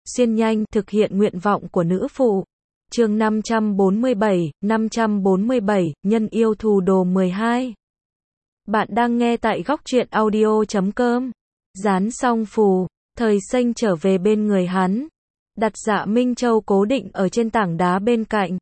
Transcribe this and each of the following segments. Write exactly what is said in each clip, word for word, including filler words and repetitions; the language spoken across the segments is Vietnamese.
xuyên nhanh, thực hiện nguyện vọng của nữ phụ. Chương năm trăm bốn mươi bảy, năm trăm bốn mươi bảy, nhân yêu thù đồ mười hai. Bạn đang nghe tại góc truyện audio chấm com. Dán xong phù, Thời Xanh trở về bên người hắn, đặt Dạ Minh Châu cố định ở trên tảng đá bên cạnh.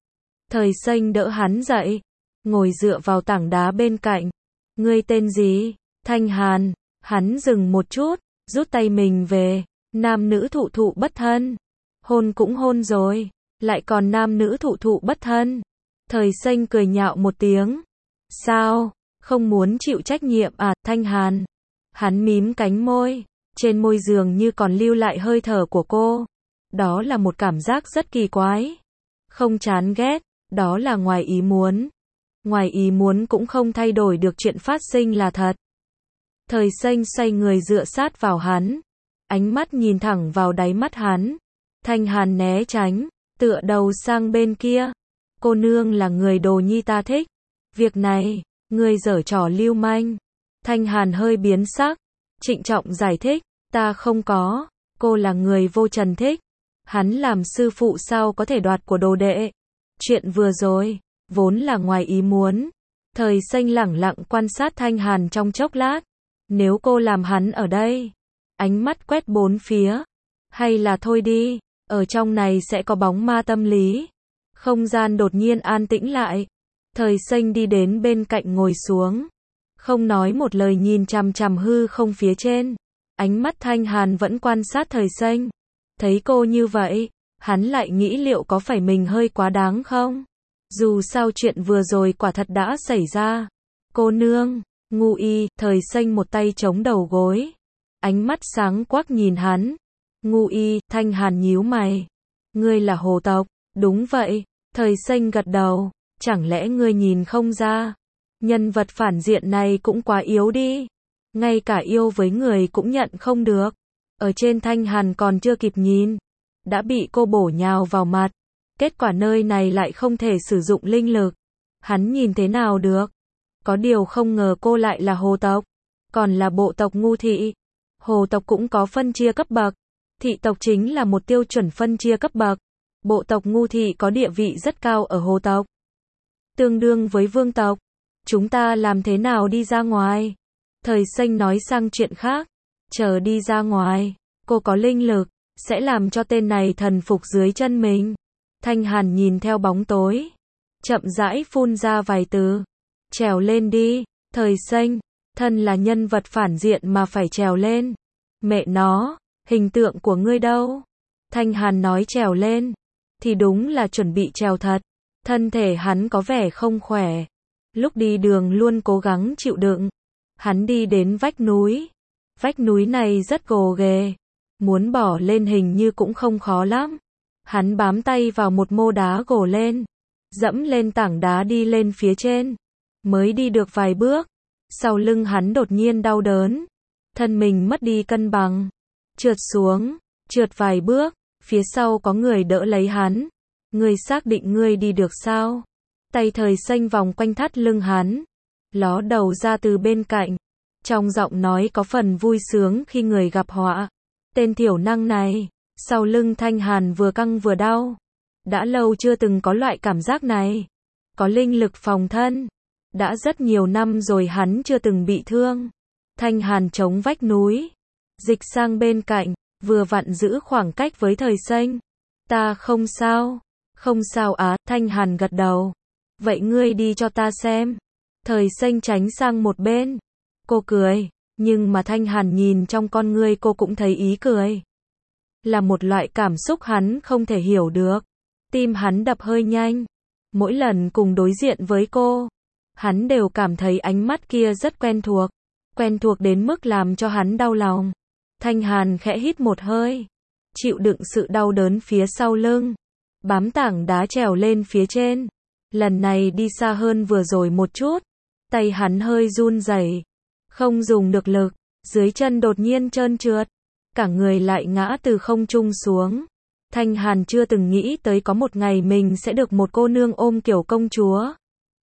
Thời Xanh đỡ hắn dậy, ngồi dựa vào tảng đá bên cạnh. Ngươi tên gì? Thanh Hàn. Hắn dừng một chút, rút tay mình về. Nam nữ thụ thụ bất thân. Hôn cũng hôn rồi, lại còn nam nữ thụ thụ bất thân. Thời Xanh cười nhạo một tiếng. Sao? Không muốn chịu trách nhiệm à, Thanh Hàn? Hắn mím cánh môi, trên môi dường như còn lưu lại hơi thở của cô. Đó là một cảm giác rất kỳ quái. Không chán ghét, đó là ngoài ý muốn. Ngoài ý muốn cũng không thay đổi được chuyện phát sinh là thật. Thời Xanh xoay người dựa sát vào hắn, ánh mắt nhìn thẳng vào đáy mắt hắn. Thanh Hàn né tránh, tựa đầu sang bên kia. Cô nương là người đồ nhi ta thích. Việc này, ngươi giở trò lưu manh. Thanh Hàn hơi biến sắc, trịnh trọng giải thích, ta không có, cô là người vô trần thích. Hắn làm sư phụ sao có thể đoạt của đồ đệ. Chuyện vừa rồi, vốn là ngoài ý muốn. Thời Xanh lẳng lặng quan sát Thanh Hàn trong chốc lát. Nếu cô làm hắn ở đây, ánh mắt quét bốn phía, hay là thôi đi, ở trong này sẽ có bóng ma tâm lý. Không gian đột nhiên an tĩnh lại. Thời Xanh đi đến bên cạnh ngồi xuống, không nói một lời nhìn chằm chằm hư không phía trên. Ánh mắt Thanh Hàn vẫn quan sát Thời Xanh. Thấy cô như vậy, hắn lại nghĩ liệu có phải mình hơi quá đáng không? Dù sao chuyện vừa rồi quả thật đã xảy ra. Cô nương, ngu y, Thời Xanh một tay chống đầu gối, ánh mắt sáng quắc nhìn hắn. Ngu y, Thanh Hàn nhíu mày. Ngươi là hồ tộc? Đúng vậy. Thời Xanh gật đầu. Chẳng lẽ ngươi nhìn không ra? Nhân vật phản diện này cũng quá yếu đi. Ngay cả yêu với người cũng nhận không được. Ở trên Thanh Hàn còn chưa kịp nhìn, đã bị cô bổ nhào vào mặt. Kết quả nơi này lại không thể sử dụng linh lực. Hắn nhìn thế nào được? Có điều không ngờ cô lại là hồ tộc, còn là bộ tộc ngu thị. Hồ tộc cũng có phân chia cấp bậc. Thị tộc chính là một tiêu chuẩn phân chia cấp bậc. Bộ tộc ngu thị có địa vị rất cao ở hồ tộc, tương đương với vương tộc. Chúng ta làm thế nào đi ra ngoài? Thời Xanh nói sang chuyện khác. Chờ đi ra ngoài, cô có linh lực, sẽ làm cho tên này thần phục dưới chân mình. Thanh Hàn nhìn theo bóng tối, chậm rãi phun ra vài từ. Trèo lên đi, Thời Xanh. Thân là nhân vật phản diện mà phải trèo lên. Mẹ nó, hình tượng của ngươi đâu? Thanh Hàn nói trèo lên, thì đúng là chuẩn bị trèo thật. Thân thể hắn có vẻ không khỏe. Lúc đi đường luôn cố gắng chịu đựng. Hắn đi đến vách núi. Vách núi này rất gồ ghề. Muốn bỏ lên hình như cũng không khó lắm. Hắn bám tay vào một mô đá gồ lên, dẫm lên tảng đá đi lên phía trên. Mới đi được vài bước, sau lưng hắn đột nhiên đau đớn. Thân mình mất đi cân bằng, trượt xuống, trượt vài bước, phía sau có người đỡ lấy hắn. Ngươi xác định ngươi đi được sao? Tay Thời Xanh vòng quanh thắt lưng hắn, ló đầu ra từ bên cạnh. Trong giọng nói có phần vui sướng khi người gặp họa. Tên thiểu năng này, sau lưng Thanh Hàn vừa căng vừa đau. Đã lâu chưa từng có loại cảm giác này. Có linh lực phòng thân. Đã rất nhiều năm rồi hắn chưa từng bị thương. Thanh Hàn chống vách núi, dịch sang bên cạnh, vừa vặn giữ khoảng cách với Thời Xanh. Ta không sao. Không sao á, Thanh Hàn gật đầu. Vậy ngươi đi cho ta xem. Thời Xanh tránh sang một bên. Cô cười, nhưng mà Thanh Hàn nhìn trong con ngươi cô cũng thấy ý cười. Là một loại cảm xúc hắn không thể hiểu được. Tim hắn đập hơi nhanh. Mỗi lần cùng đối diện với cô, hắn đều cảm thấy ánh mắt kia rất quen thuộc. Quen thuộc đến mức làm cho hắn đau lòng. Thanh Hàn khẽ hít một hơi, chịu đựng sự đau đớn phía sau lưng, bám tảng đá trèo lên phía trên. Lần này đi xa hơn vừa rồi một chút. Tay hắn hơi run rẩy, không dùng được lực, dưới chân đột nhiên trơn trượt, cả người lại ngã từ không trung xuống. Thanh Hàn chưa từng nghĩ tới có một ngày mình sẽ được một cô nương ôm kiểu công chúa.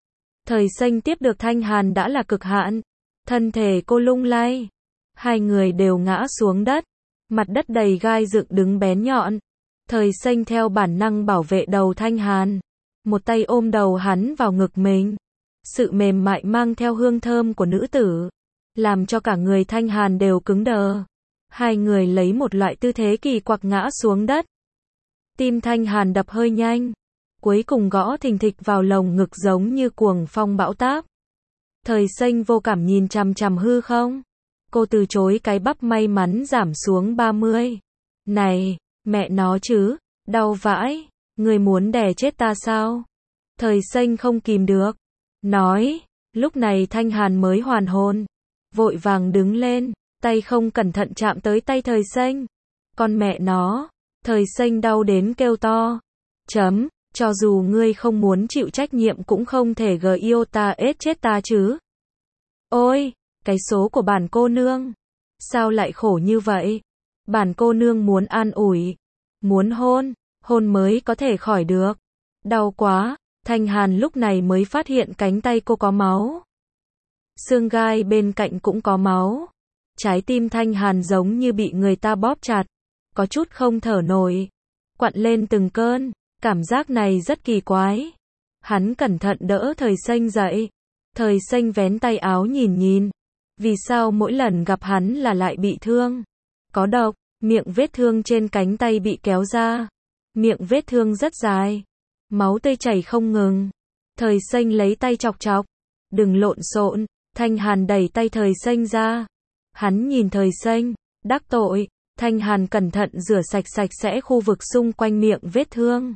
Thời Xanh tiếp được Thanh Hàn đã là cực hạn. Thân thể cô lung lay, hai người đều ngã xuống đất. Mặt đất đầy gai dựng đứng bén nhọn. Thời xanh theo bản năng bảo vệ đầu Thanh Hàn. Một tay ôm đầu hắn vào ngực mình. Sự mềm mại mang theo hương thơm của nữ tử, làm cho cả người Thanh Hàn đều cứng đờ. Hai người lấy một loại tư thế kỳ quặc ngã xuống đất. Tim Thanh Hàn đập hơi nhanh, cuối cùng gõ thình thịch vào lồng ngực giống như cuồng phong bão táp. Thời xanh vô cảm nhìn chằm chằm hư không. Cô từ chối cái bắp may mắn giảm xuống ba mươi. Này, mẹ nó chứ, đau vãi, người muốn đè chết ta sao? Thời xanh không kìm được, nói. Lúc này Thanh Hàn mới hoàn hồn, vội vàng đứng lên, tay không cẩn thận chạm tới tay thời xanh. Con mẹ nó, thời xanh đau đến kêu to. Chấm, cho dù ngươi không muốn chịu trách nhiệm cũng không thể gờ yêu ta ết chết ta chứ. Ôi, cái số của bản cô nương, sao lại khổ như vậy? Bản cô nương muốn an ủi, muốn hôn, hôn mới có thể khỏi được. Đau quá, Thanh Hàn lúc này mới phát hiện cánh tay cô có máu. Xương gai bên cạnh cũng có máu. Trái tim Thanh Hàn giống như bị người ta bóp chặt, có chút không thở nổi, quặn lên từng cơn, cảm giác này rất kỳ quái. Hắn cẩn thận đỡ thời xanh dậy. Thời xanh vén tay áo nhìn nhìn. Vì sao mỗi lần gặp hắn là lại bị thương? Có độc, miệng vết thương trên cánh tay bị kéo ra. Miệng vết thương rất dài. Máu tươi chảy không ngừng. Thời xanh lấy tay chọc chọc. Đừng lộn xộn. Thanh Hàn đẩy tay thời xanh ra. Hắn nhìn thời xanh, đắc tội. Thanh Hàn cẩn thận rửa sạch sạch sẽ khu vực xung quanh miệng vết thương.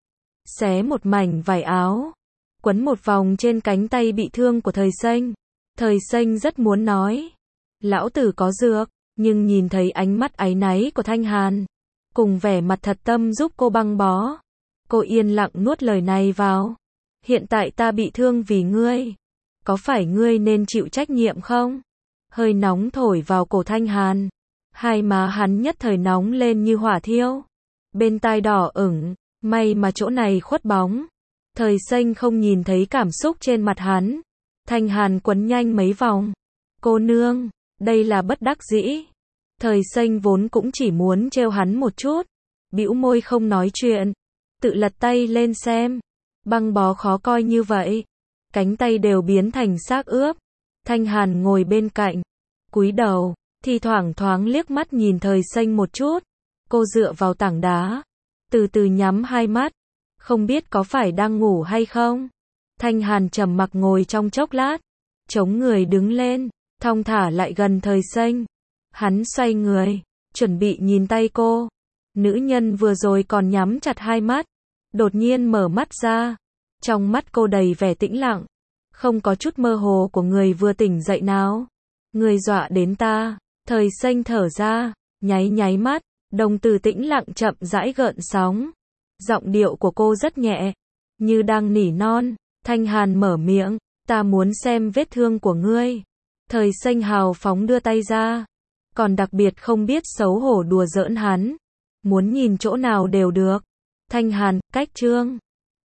Xé một mảnh vải áo, quấn một vòng trên cánh tay bị thương của thời xanh. Thời xanh rất muốn nói, lão tử có dược, nhưng nhìn thấy ánh mắt áy náy của Thanh Hàn, cùng vẻ mặt thật tâm giúp cô băng bó. Cô yên lặng nuốt lời này vào. Hiện tại ta bị thương vì ngươi. Có phải ngươi nên chịu trách nhiệm không? Hơi nóng thổi vào cổ Thanh Hàn. Hai má hắn nhất thời nóng lên như hỏa thiêu. Bên tai đỏ ửng, may mà chỗ này khuất bóng. Thời xanh không nhìn thấy cảm xúc trên mặt hắn. Thanh Hàn quấn nhanh mấy vòng. Cô nương, đây là bất đắc dĩ. Thời xanh vốn cũng chỉ muốn trêu hắn một chút. Bĩu môi không nói chuyện. Tự lật tay lên xem. Băng bó khó coi như vậy. Cánh tay đều biến thành xác ướp. Thanh Hàn ngồi bên cạnh, cúi đầu, thi thoảng thoáng liếc mắt nhìn thời xanh một chút. Cô dựa vào tảng đá, từ từ nhắm hai mắt. Không biết có phải đang ngủ hay không. Thanh Hàn trầm mặc ngồi trong chốc lát, chống người đứng lên, thong thả lại gần thời xanh. Hắn xoay người, chuẩn bị nhìn tay cô. Nữ nhân vừa rồi còn nhắm chặt hai mắt, đột nhiên mở mắt ra. Trong mắt cô đầy vẻ tĩnh lặng, không có chút mơ hồ của người vừa tỉnh dậy nào. Người dọa đến ta. Thời xanh thở ra, nháy nháy mắt, đồng tử tĩnh lặng chậm rãi gợn sóng. Giọng điệu của cô rất nhẹ, như đang nỉ non. Thanh Hàn mở miệng, ta muốn xem vết thương của ngươi. Thời xanh hào phóng đưa tay ra, còn đặc biệt không biết xấu hổ đùa giỡn hắn. Muốn nhìn chỗ nào đều được. Thanh Hàn, cách trương.